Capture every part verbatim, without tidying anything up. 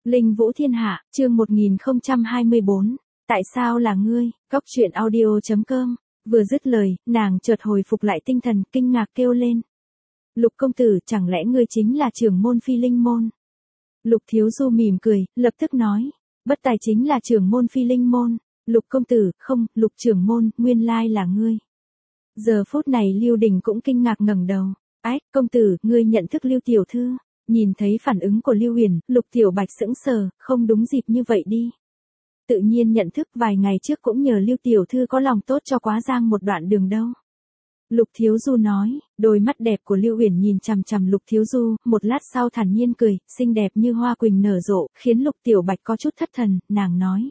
Linh Vũ Thiên Hạ, chương một nghìn không trăm hai mươi bốn. Tại sao là ngươi? Cốc truyện audio chấm com. Vừa dứt lời, nàng chợt hồi phục lại tinh thần, kinh ngạc kêu lên. Lục công tử, chẳng lẽ ngươi chính là trưởng môn Phi Linh môn? Lục Thiếu Du mỉm cười, lập tức nói. Bất tài chính là trưởng môn Phi Linh môn. Lục công tử, không, Lục trưởng môn, nguyên lai là ngươi. Giờ phút này Lưu Đình cũng kinh ngạc ngẩng đầu. Ách, công tử, ngươi nhận thức Lưu tiểu thư? Nhìn thấy phản ứng của Lưu Huyền, Lục Tiểu Bạch sững sờ, không đúng dịp như vậy đi. Tự nhiên nhận thức vài ngày trước cũng nhờ Lưu tiểu thư có lòng tốt cho Quá Giang một đoạn đường đâu. Lục Thiếu Du nói, đôi mắt đẹp của Lưu Huyền nhìn chằm chằm Lục Thiếu Du, một lát sau thản nhiên cười, xinh đẹp như hoa quỳnh nở rộ, khiến Lục Tiểu Bạch có chút thất thần, nàng nói.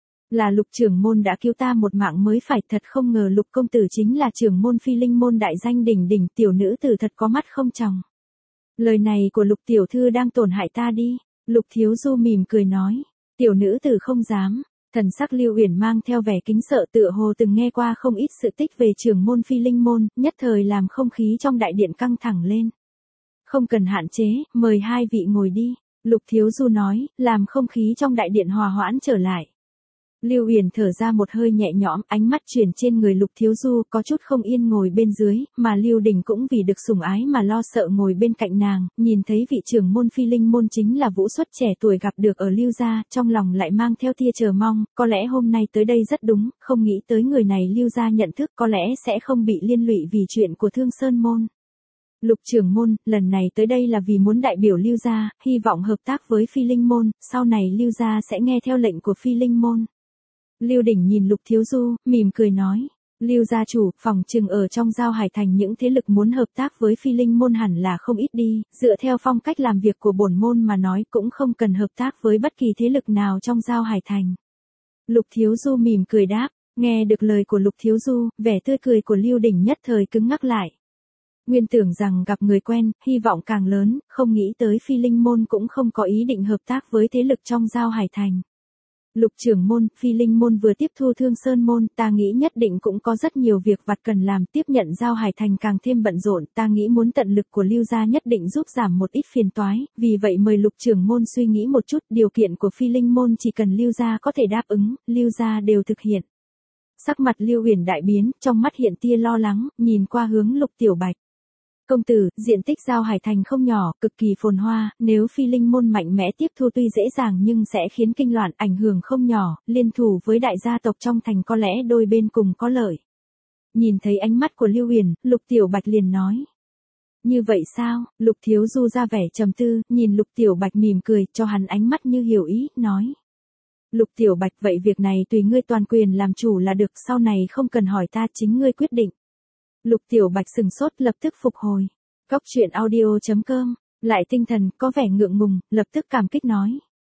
Là Lục trưởng môn đã cứu ta một mạng mới phải, thật không ngờ Lục công tử chính là trưởng môn Phi Linh môn đại danh đỉnh đỉnh, tiểu nữ tử thật có mắt không tròng. Lời này của Lục tiểu thư đang tổn hại ta đi. Lục Thiếu Du mỉm cười nói. Tiểu nữ tử không dám. Thần sắc Lưu Uyển mang theo vẻ kính sợ, tựa hồ từng nghe qua không ít sự tích về trưởng môn Phi Linh môn, nhất thời làm không khí trong đại điện căng thẳng lên. Không cần hạn chế, mời hai vị ngồi đi. Lục Thiếu Du nói, làm không khí trong đại điện hòa hoãn trở lại. Lưu Uyển thở ra một hơi nhẹ nhõm, ánh mắt chuyển trên người Lục Thiếu Du, có chút không yên ngồi bên dưới, mà Lưu Đình cũng vì được sủng ái mà lo sợ ngồi bên cạnh nàng, nhìn thấy vị trưởng môn Phi Linh môn chính là vũ xuất trẻ tuổi gặp được ở Lưu gia, trong lòng lại mang theo tia chờ mong, có lẽ hôm nay tới đây rất đúng, không nghĩ tới người này Lưu gia nhận thức có lẽ sẽ không bị liên lụy vì chuyện của Thương Sơn môn. Lục trưởng môn, lần này tới đây là vì muốn đại biểu Lưu gia, hy vọng hợp tác với Phi Linh môn, sau này Lưu gia sẽ nghe theo lệnh của Phi Linh môn. Lưu Đình nhìn Lục Thiếu Du, mỉm cười nói, Lưu gia chủ, phòng trừng ở trong Giao Hải Thành những thế lực muốn hợp tác với Phi Linh môn hẳn là không ít đi, dựa theo phong cách làm việc của bổn môn mà nói cũng không cần hợp tác với bất kỳ thế lực nào trong Giao Hải Thành. Lục Thiếu Du mỉm cười đáp, nghe được lời của Lục Thiếu Du, vẻ tươi cười của Lưu Đình nhất thời cứng ngắc lại. Nguyên tưởng rằng gặp người quen, hy vọng càng lớn, không nghĩ tới Phi Linh môn cũng không có ý định hợp tác với thế lực trong Giao Hải Thành. Lục trưởng môn, Phi Linh môn vừa tiếp thu Thương Sơn môn, ta nghĩ nhất định cũng có rất nhiều việc vặt cần làm, tiếp nhận Giao Hải Thành càng thêm bận rộn, ta nghĩ muốn tận lực của Lưu gia nhất định giúp giảm một ít phiền toái, vì vậy mời Lục trưởng môn suy nghĩ một chút, điều kiện của Phi Linh môn chỉ cần Lưu gia có thể đáp ứng, Lưu gia đều thực hiện. Sắc mặt Lưu Huyền đại biến, trong mắt hiện tia lo lắng, nhìn qua hướng Lục Tiểu Bạch. Công tử, diện tích Giao Hải Thành không nhỏ, cực kỳ phồn hoa, nếu Phi Linh môn mạnh mẽ tiếp thu tuy dễ dàng nhưng sẽ khiến kinh loạn, ảnh hưởng không nhỏ, liên thủ với đại gia tộc trong thành có lẽ đôi bên cùng có lợi. Nhìn thấy ánh mắt của Lưu Huyền, Lục Tiểu Bạch liền nói. Như vậy sao? Lục Thiếu Du ra vẻ trầm tư, nhìn Lục Tiểu Bạch mỉm cười, cho hắn ánh mắt như hiểu ý, nói. Lục Tiểu Bạch, vậy việc này tùy ngươi toàn quyền làm chủ là được, sau này không cần hỏi ta, chính ngươi quyết định. Lục Tiểu Bạch sừng sốt, lập tức phục hồi. Cốc truyện audio chấm com, lại tinh thần, có vẻ ngượng ngùng, lập tức cảm kích nói.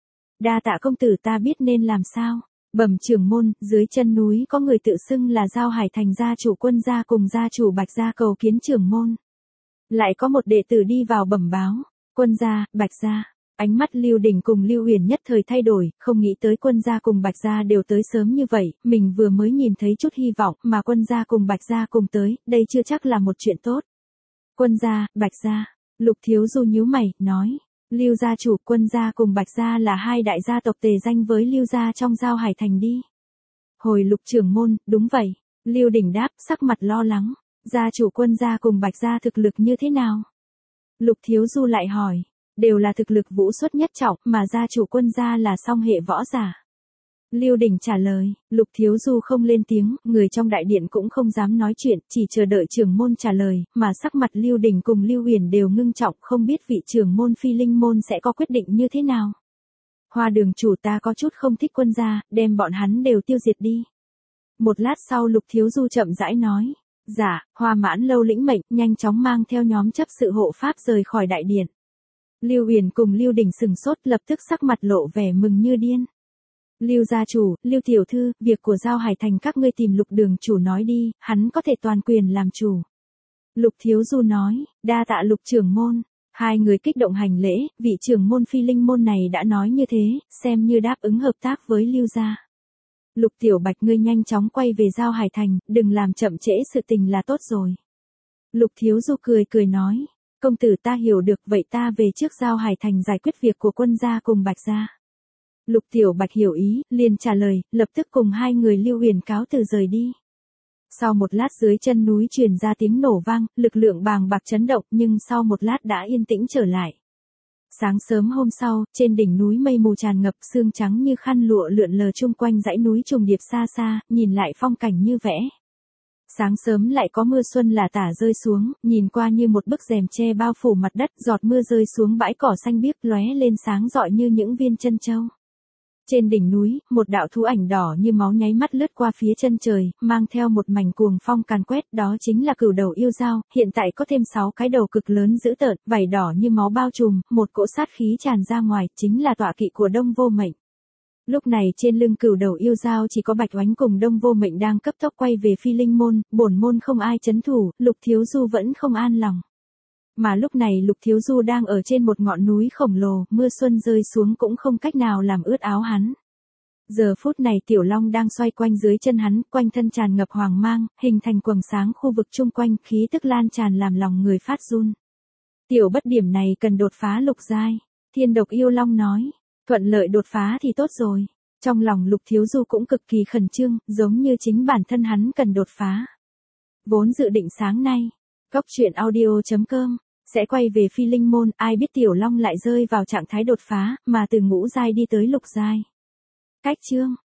Đa tạ công tử, ta biết nên làm sao. Bẩm trưởng môn, dưới chân núi có người tự xưng là Giao Hải Thành gia chủ Quân gia cùng gia chủ Bạch gia cầu kiến trưởng môn. Lại có một đệ tử đi vào bẩm báo. Quân gia, Bạch gia. Ánh mắt Lưu Đình cùng Lưu Huyền nhất thời thay đổi, không nghĩ tới Quân gia cùng Bạch gia đều tới sớm như vậy, mình vừa mới nhìn thấy chút hy vọng, mà Quân gia cùng Bạch gia cùng tới, đây chưa chắc là một chuyện tốt. Quân gia, Bạch gia, Lục Thiếu Du nhíu mày, nói, Lưu gia chủ, Quân gia cùng Bạch gia là hai đại gia tộc tề danh với Lưu gia trong Giao Hải Thành đi. Hồi Lục trưởng môn, đúng vậy. Lưu Đình đáp, sắc mặt lo lắng, gia chủ Quân gia cùng Bạch gia thực lực như thế nào? Lục Thiếu Du lại hỏi. Đều là thực lực vũ xuất nhất trọng, mà gia chủ Quân gia là song hệ võ giả. Lưu Đình trả lời, Lục Thiếu Du không lên tiếng, người trong đại điện cũng không dám nói chuyện, chỉ chờ đợi trưởng môn trả lời, mà sắc mặt Lưu Đình cùng Lưu Huyền đều ngưng trọng, không biết vị trưởng môn Phi Linh môn sẽ có quyết định như thế nào. Hoa đường chủ, ta có chút không thích Quân gia, đem bọn hắn đều tiêu diệt đi. Một lát sau Lục Thiếu Du chậm rãi nói, dạ, Hoa Mãn Lâu lĩnh mệnh, nhanh chóng mang theo nhóm chấp sự hộ pháp rời khỏi đại điện. Lưu Huyền cùng Lưu Đình sừng sốt, lập tức sắc mặt lộ vẻ mừng như điên. Lưu gia chủ, Lưu tiểu thư, việc của Giao Hải Thành các ngươi tìm Lục đường chủ nói đi, hắn có thể toàn quyền làm chủ. Lục Thiếu Du nói, đa tạ Lục trưởng môn. Hai người kích động hành lễ, vị trưởng môn Phi Linh môn này đã nói như thế, xem như đáp ứng hợp tác với Lưu gia. Lục Tiểu Bạch, ngươi nhanh chóng quay về Giao Hải Thành, đừng làm chậm trễ sự tình là tốt rồi. Lục Thiếu Du cười cười nói. Công tử, ta hiểu được, vậy ta về trước Giao Hải Thành giải quyết việc của Quân gia cùng Bạch gia. Lục Tiểu Bạch hiểu ý, liền trả lời, lập tức cùng hai người Lưu Huyền cáo từ rời đi. Sau một lát dưới chân núi truyền ra tiếng nổ vang, lực lượng bàng bạc chấn động nhưng sau một lát đã yên tĩnh trở lại. Sáng sớm hôm sau, trên đỉnh núi mây mù tràn ngập, sương trắng như khăn lụa lượn lờ chung quanh dãy núi trùng điệp xa xa, nhìn lại phong cảnh như vẽ. Sáng sớm lại có mưa xuân lả tả rơi xuống, nhìn qua như một bức rèm che bao phủ mặt đất, giọt mưa rơi xuống bãi cỏ xanh biếc lóe lên sáng rọi như những viên chân châu. Trên đỉnh núi, một đạo thú ảnh đỏ như máu nháy mắt lướt qua phía chân trời, mang theo một mảnh cuồng phong càn quét, đó chính là cửu đầu yêu dao, hiện tại có thêm sáu cái đầu cực lớn dữ tợn, vảy đỏ như máu bao trùm, một cỗ sát khí tràn ra ngoài, chính là tọa kỵ của Đông Vô Mệnh. Lúc này trên lưng cửu đầu yêu dao chỉ có Bạch Oánh cùng Đông Vô Mệnh đang cấp tốc quay về Phi Linh môn, bổn môn không ai trấn thủ, Lục Thiếu Du vẫn không an lòng. Mà lúc này Lục Thiếu Du đang ở trên một ngọn núi khổng lồ, mưa xuân rơi xuống cũng không cách nào làm ướt áo hắn. Giờ phút này Tiểu Long đang xoay quanh dưới chân hắn, quanh thân tràn ngập hoàng mang, hình thành quầng sáng khu vực chung quanh, khí tức lan tràn làm lòng người phát run. Tiểu Bất điểm này cần đột phá lục giai. Thiên Độc Yêu Long nói, thuận lợi đột phá thì tốt rồi. Trong lòng Lục Thiếu Du cũng cực kỳ khẩn trương, giống như chính bản thân hắn cần đột phá. Vốn dự định sáng nay, Góc Truyện Audio chấm com sẽ quay về Phi Linh môn, ai biết Tiểu Long lại rơi vào trạng thái đột phá, mà từ ngũ giai đi tới lục giai. Cách chương